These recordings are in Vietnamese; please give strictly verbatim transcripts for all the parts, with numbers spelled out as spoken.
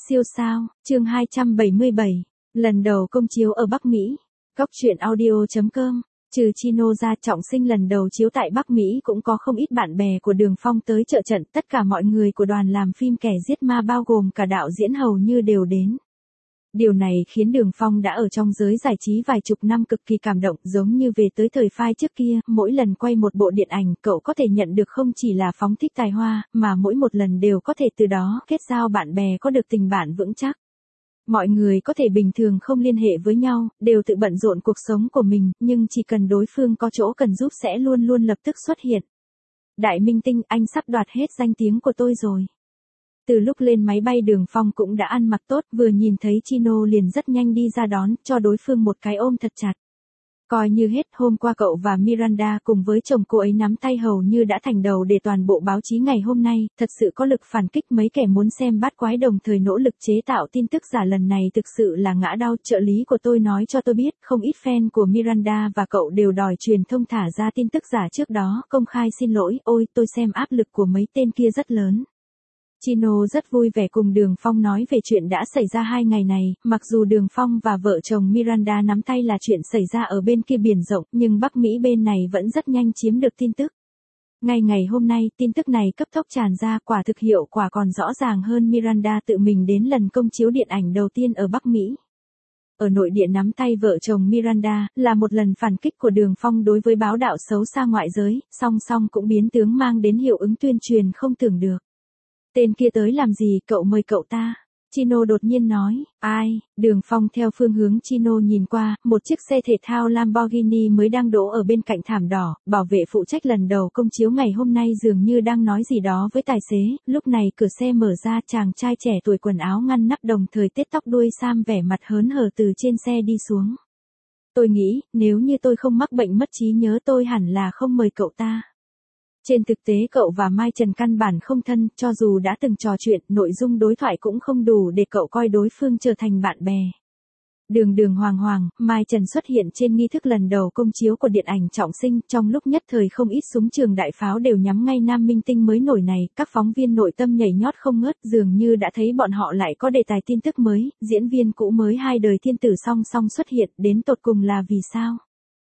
Siêu sao, chương hai trăm bảy mươi bảy, lần đầu công chiếu ở Bắc Mỹ. Góc truyện audio chấm com, trừ Chino ra, Trọng Sinh lần đầu chiếu tại Bắc Mỹ cũng có không ít bạn bè của Đường Phong tới trợ trận, tất cả mọi người của đoàn làm phim Kẻ Giết Ma bao gồm cả đạo diễn hầu như đều đến. Điều này khiến Đường Phong đã ở trong giới giải trí vài chục năm cực kỳ cảm động, giống như về tới thời phai trước kia, mỗi lần quay một bộ điện ảnh, cậu có thể nhận được không chỉ là phóng thích tài hoa, mà mỗi một lần đều có thể từ đó kết giao bạn bè có được tình bạn vững chắc. Mọi người có thể bình thường không liên hệ với nhau, đều tự bận rộn cuộc sống của mình, nhưng chỉ cần đối phương có chỗ cần giúp sẽ luôn luôn lập tức xuất hiện. Đại minh tinh, anh sắp đoạt hết danh tiếng của tôi rồi. Từ lúc lên máy bay Đường Phong cũng đã ăn mặc tốt, vừa nhìn thấy Chino liền rất nhanh đi ra đón, cho đối phương một cái ôm thật chặt. Coi như hết, hôm qua cậu và Miranda cùng với chồng cô ấy nắm tay hầu như đã thành đầu để toàn bộ báo chí ngày hôm nay, thật sự có lực phản kích, mấy kẻ muốn xem bát quái đồng thời nỗ lực chế tạo tin tức giả lần này thực sự là ngã đau. Trợ lý của tôi nói cho tôi biết, không ít fan của Miranda và cậu đều đòi truyền thông thả ra tin tức giả trước đó, công khai xin lỗi, ôi tôi xem áp lực của mấy tên kia rất lớn. Chino rất vui vẻ cùng Đường Phong nói về chuyện đã xảy ra hai ngày này, mặc dù Đường Phong và vợ chồng Miranda nắm tay là chuyện xảy ra ở bên kia biển rộng, nhưng Bắc Mỹ bên này vẫn rất nhanh chiếm được tin tức. Ngay ngày hôm nay, tin tức này cấp tốc tràn ra, quả thực hiệu quả còn rõ ràng hơn Miranda tự mình đến lần công chiếu điện ảnh đầu tiên ở Bắc Mỹ. Ở nội địa nắm tay vợ chồng Miranda, là một lần phản kích của Đường Phong đối với báo đạo xấu xa ngoại giới, song song cũng biến tướng mang đến hiệu ứng tuyên truyền không tưởng được. Tên kia tới làm gì, cậu mời cậu ta. Chino đột nhiên nói, ai, Đường Phong theo phương hướng Chino nhìn qua, một chiếc xe thể thao Lamborghini mới đang đỗ ở bên cạnh thảm đỏ, bảo vệ phụ trách lần đầu công chiếu ngày hôm nay dường như đang nói gì đó với tài xế, lúc này cửa xe mở ra, chàng trai trẻ tuổi quần áo ngăn nắp đồng thời tết tóc đuôi sam vẻ mặt hớn hở từ trên xe đi xuống. Tôi nghĩ, nếu như tôi không mắc bệnh mất trí nhớ tôi hẳn là không mời cậu ta. Trên thực tế cậu và Mai Trần căn bản không thân, cho dù đã từng trò chuyện, nội dung đối thoại cũng không đủ để cậu coi đối phương trở thành bạn bè. Đường đường hoàng hoàng, Mai Trần xuất hiện trên nghi thức lần đầu công chiếu của điện ảnh Trọng Sinh, trong lúc nhất thời không ít súng trường đại pháo đều nhắm ngay nam minh tinh mới nổi này, các phóng viên nội tâm nhảy nhót không ngớt, dường như đã thấy bọn họ lại có đề tài tin tức mới, diễn viên cũ mới hai đời thiên tử song song xuất hiện, đến tột cùng là vì sao?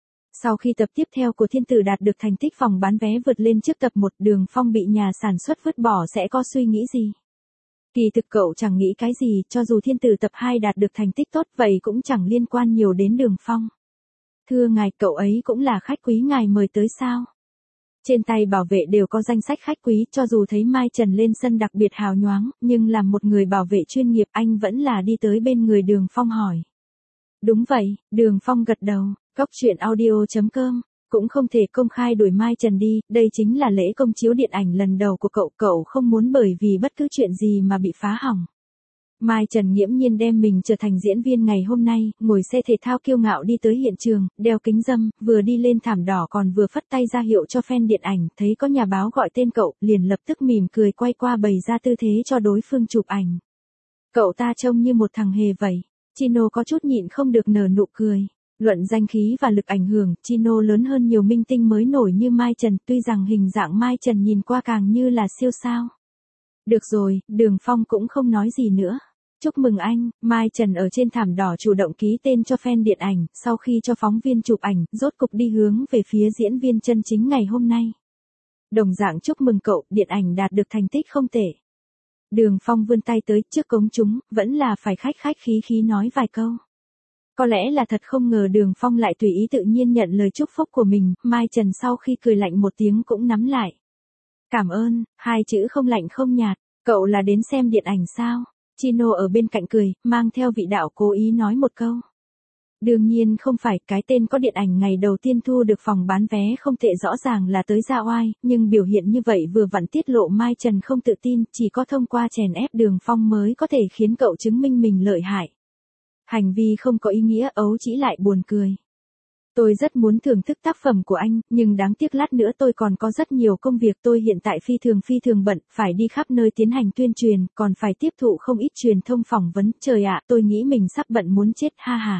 Sau khi tập tiếp theo của thiên tử đạt được thành tích phòng bán vé vượt lên trước tập một, Đường Phong bị nhà sản xuất vứt bỏ sẽ có suy nghĩ gì? Kỳ thực cậu chẳng nghĩ cái gì, cho dù thiên tử tập hai đạt được thành tích tốt vậy cũng chẳng liên quan nhiều đến Đường Phong. Thưa ngài, cậu ấy cũng là khách quý ngài mời tới sao? Trên tay bảo vệ đều có danh sách khách quý, cho dù thấy Mai Trần lên sân đặc biệt hào nhoáng, nhưng làm một người bảo vệ chuyên nghiệp anh vẫn là đi tới bên người Đường Phong hỏi. Đúng vậy, Đường Phong gật đầu. Góc truyện audio chấm com, cũng không thể công khai đuổi Mai Trần đi, đây chính là lễ công chiếu điện ảnh lần đầu của cậu, cậu không muốn bởi vì bất cứ chuyện gì mà bị phá hỏng. Mai Trần nghiễm nhiên đem mình trở thành diễn viên ngày hôm nay, ngồi xe thể thao kiêu ngạo đi tới hiện trường, đeo kính râm, vừa đi lên thảm đỏ còn vừa phất tay ra hiệu cho fan điện ảnh, thấy có nhà báo gọi tên cậu, liền lập tức mỉm cười quay qua bày ra tư thế cho đối phương chụp ảnh. Cậu ta trông như một thằng hề vậy. Chino có chút nhịn không được nở nụ cười. Luận danh khí và lực ảnh hưởng, Chino lớn hơn nhiều minh tinh mới nổi như Mai Trần, tuy rằng hình dạng Mai Trần nhìn qua càng như là siêu sao. Được rồi, Đường Phong cũng không nói gì nữa. Chúc mừng anh, Mai Trần ở trên thảm đỏ chủ động ký tên cho fan điện ảnh, sau khi cho phóng viên chụp ảnh, rốt cục đi hướng về phía diễn viên chân chính ngày hôm nay. Đồng dạng chúc mừng cậu, điện ảnh đạt được thành tích không tệ. Đường Phong vươn tay tới trước công chúng, vẫn là phải khách khách khí khí nói vài câu. Có lẽ là thật không ngờ Đường Phong lại tùy ý tự nhiên nhận lời chúc phúc của mình, Mai Trần sau khi cười lạnh một tiếng cũng nắm lại. Cảm ơn, hai chữ không lạnh không nhạt, cậu là đến xem điện ảnh sao? Chino ở bên cạnh cười, mang theo vị đạo cố ý nói một câu. Đương nhiên không phải, cái tên có điện ảnh ngày đầu tiên thu được phòng bán vé không tệ rõ ràng là tới ra oai, nhưng biểu hiện như vậy vừa vặn tiết lộ Mai Trần không tự tin, chỉ có thông qua chèn ép Đường Phong mới có thể khiến cậu chứng minh mình lợi hại. Hành vi không có ý nghĩa, ấu chỉ lại buồn cười. Tôi rất muốn thưởng thức tác phẩm của anh, nhưng đáng tiếc lát nữa tôi còn có rất nhiều công việc, tôi hiện tại phi thường phi thường bận, phải đi khắp nơi tiến hành tuyên truyền, còn phải tiếp thụ không ít truyền thông phỏng vấn, trời ạ, tôi nghĩ mình sắp bận muốn chết, ha ha.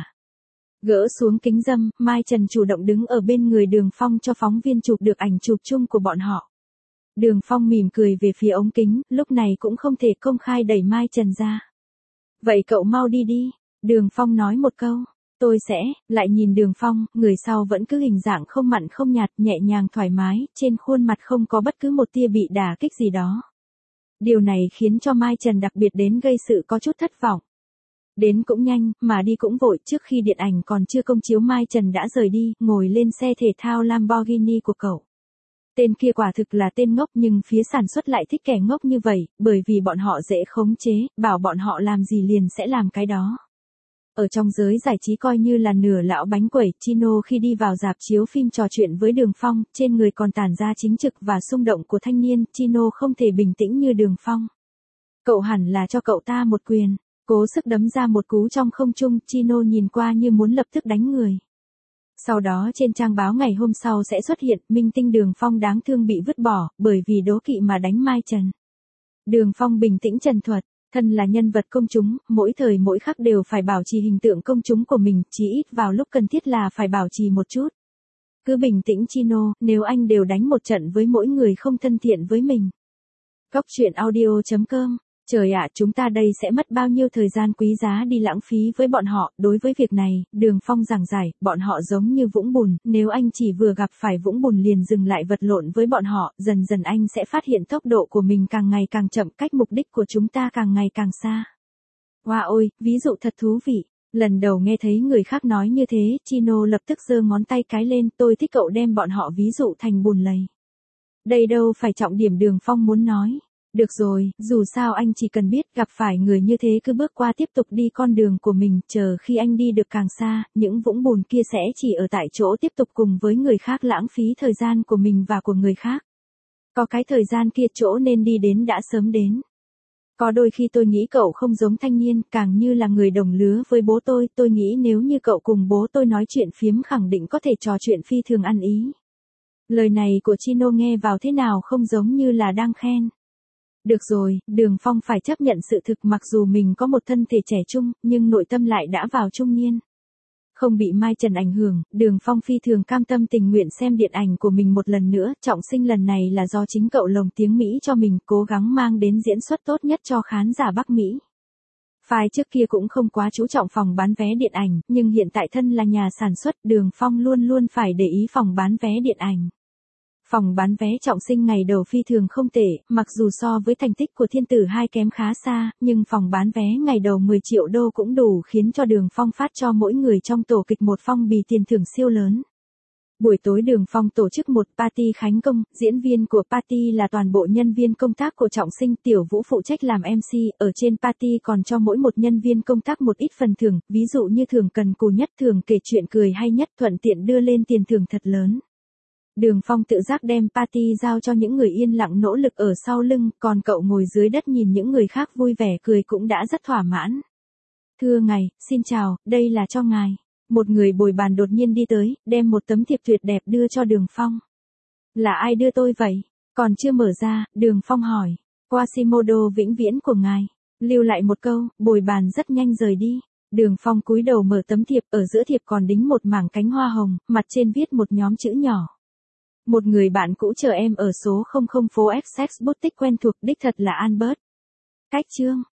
Gỡ xuống kính râm, Mai Trần chủ động đứng ở bên người Đường Phong cho phóng viên chụp được ảnh chụp chung của bọn họ. Đường Phong mỉm cười về phía ống kính, lúc này cũng không thể công khai đẩy Mai Trần ra. Vậy cậu mau đi đi. Đường Phong nói một câu. Tôi sẽ, lại nhìn Đường Phong, người sau vẫn cứ hình dạng không mặn không nhạt, nhẹ nhàng thoải mái, trên khuôn mặt không có bất cứ một tia bị đả kích gì đó. Điều này khiến cho Mai Trần đặc biệt đến gây sự có chút thất vọng. Đến cũng nhanh, mà đi cũng vội, trước khi điện ảnh còn chưa công chiếu Mai Trần đã rời đi, ngồi lên xe thể thao Lamborghini của cậu. Tên kia quả thực là tên ngốc nhưng phía sản xuất lại thích kẻ ngốc như vậy, bởi vì bọn họ dễ khống chế, bảo bọn họ làm gì liền sẽ làm cái đó. Ở trong giới giải trí coi như là nửa lão bánh quẩy, Chino khi đi vào rạp chiếu phim trò chuyện với Đường Phong, trên người còn tản ra chính trực và xung động của thanh niên, Chino không thể bình tĩnh như Đường Phong. Cậu hẳn là cho cậu ta một quyền, cố sức đấm ra một cú trong không trung, Chino nhìn qua như muốn lập tức đánh người. Sau đó trên trang báo ngày hôm sau sẽ xuất hiện, minh tinh Đường Phong đáng thương bị vứt bỏ, bởi vì đố kỵ mà đánh Mai Trần. Đường Phong bình tĩnh trần thuật. Thân là nhân vật công chúng, mỗi thời mỗi khắc đều phải bảo trì hình tượng công chúng của mình, chỉ ít vào lúc cần thiết là phải bảo trì một chút. Cứ bình tĩnh Chino, nếu anh đều đánh một trận với mỗi người không thân thiện với mình. Góc truyện audio chấm com. Trời ạ, chúng ta đây sẽ mất bao nhiêu thời gian quý giá đi lãng phí với bọn họ, đối với việc này, Đường Phong giảng giải, bọn họ giống như vũng bùn, nếu anh chỉ vừa gặp phải vũng bùn liền dừng lại vật lộn với bọn họ, dần dần anh sẽ phát hiện tốc độ của mình càng ngày càng chậm, cách mục đích của chúng ta càng ngày càng xa. Wow ôi, ví dụ thật thú vị. Lần đầu nghe thấy người khác nói như thế, Chino lập tức giơ ngón tay cái lên, tôi thích cậu đem bọn họ ví dụ thành bùn lầy. Đây đâu phải trọng điểm Đường Phong muốn nói. Được rồi, dù sao anh chỉ cần biết gặp phải người như thế cứ bước qua tiếp tục đi con đường của mình, chờ khi anh đi được càng xa, những vũng bùn kia sẽ chỉ ở tại chỗ tiếp tục cùng với người khác lãng phí thời gian của mình và của người khác. Có cái thời gian kia chỗ nên đi đến đã sớm đến. Có đôi khi tôi nghĩ cậu không giống thanh niên, càng như là người đồng lứa với bố tôi, tôi nghĩ nếu như cậu cùng bố tôi nói chuyện phiếm khẳng định có thể trò chuyện phi thường ăn ý. Lời này của Chino nghe vào thế nào không giống như là đang khen. Được rồi, Đường Phong phải chấp nhận sự thực mặc dù mình có một thân thể trẻ trung, nhưng nội tâm lại đã vào trung niên. Không bị Mai Trần ảnh hưởng, Đường Phong phi thường cam tâm tình nguyện xem điện ảnh của mình một lần nữa, trọng sinh lần này là do chính cậu lồng tiếng Mỹ cho mình, cố gắng mang đến diễn xuất tốt nhất cho khán giả Bắc Mỹ. Phai trước kia cũng không quá chú trọng phòng bán vé điện ảnh, nhưng hiện tại thân là nhà sản xuất, Đường Phong luôn luôn phải để ý phòng bán vé điện ảnh. Phòng bán vé trọng sinh ngày đầu phi thường không tệ, mặc dù so với thành tích của Thiên Tử hai kém khá xa, nhưng phòng bán vé ngày đầu mười triệu đô cũng đủ khiến cho Đường Phong phát cho mỗi người trong tổ kịch một phong bì tiền thưởng siêu lớn. Buổi tối Đường Phong tổ chức một party khánh công, diễn viên của party là toàn bộ nhân viên công tác của trọng sinh, Tiểu Vũ phụ trách làm em xê, ở trên party còn cho mỗi một nhân viên công tác một ít phần thưởng, ví dụ như thưởng cần cù nhất, thưởng kể chuyện cười hay nhất, thuận tiện đưa lên tiền thưởng thật lớn. Đường Phong tự giác đem party giao cho những người yên lặng nỗ lực ở sau lưng, còn cậu ngồi dưới đất nhìn những người khác vui vẻ cười cũng đã rất thỏa mãn. Thưa ngài, xin chào, đây là cho ngài. Một người bồi bàn đột nhiên đi tới, đem một tấm thiệp tuyệt đẹp đưa cho Đường Phong. Là ai đưa tôi vậy? Còn chưa mở ra, Đường Phong hỏi. Quasimodo vĩnh viễn của ngài. Lưu lại một câu, bồi bàn rất nhanh rời đi. Đường Phong cúi đầu mở tấm thiệp, ở giữa thiệp còn đính một mảng cánh hoa hồng, mặt trên viết một nhóm chữ nhỏ. Một người bạn cũ chờ em ở số không không phố Essex Boutique quen thuộc, đích thật là Albert. Cách chương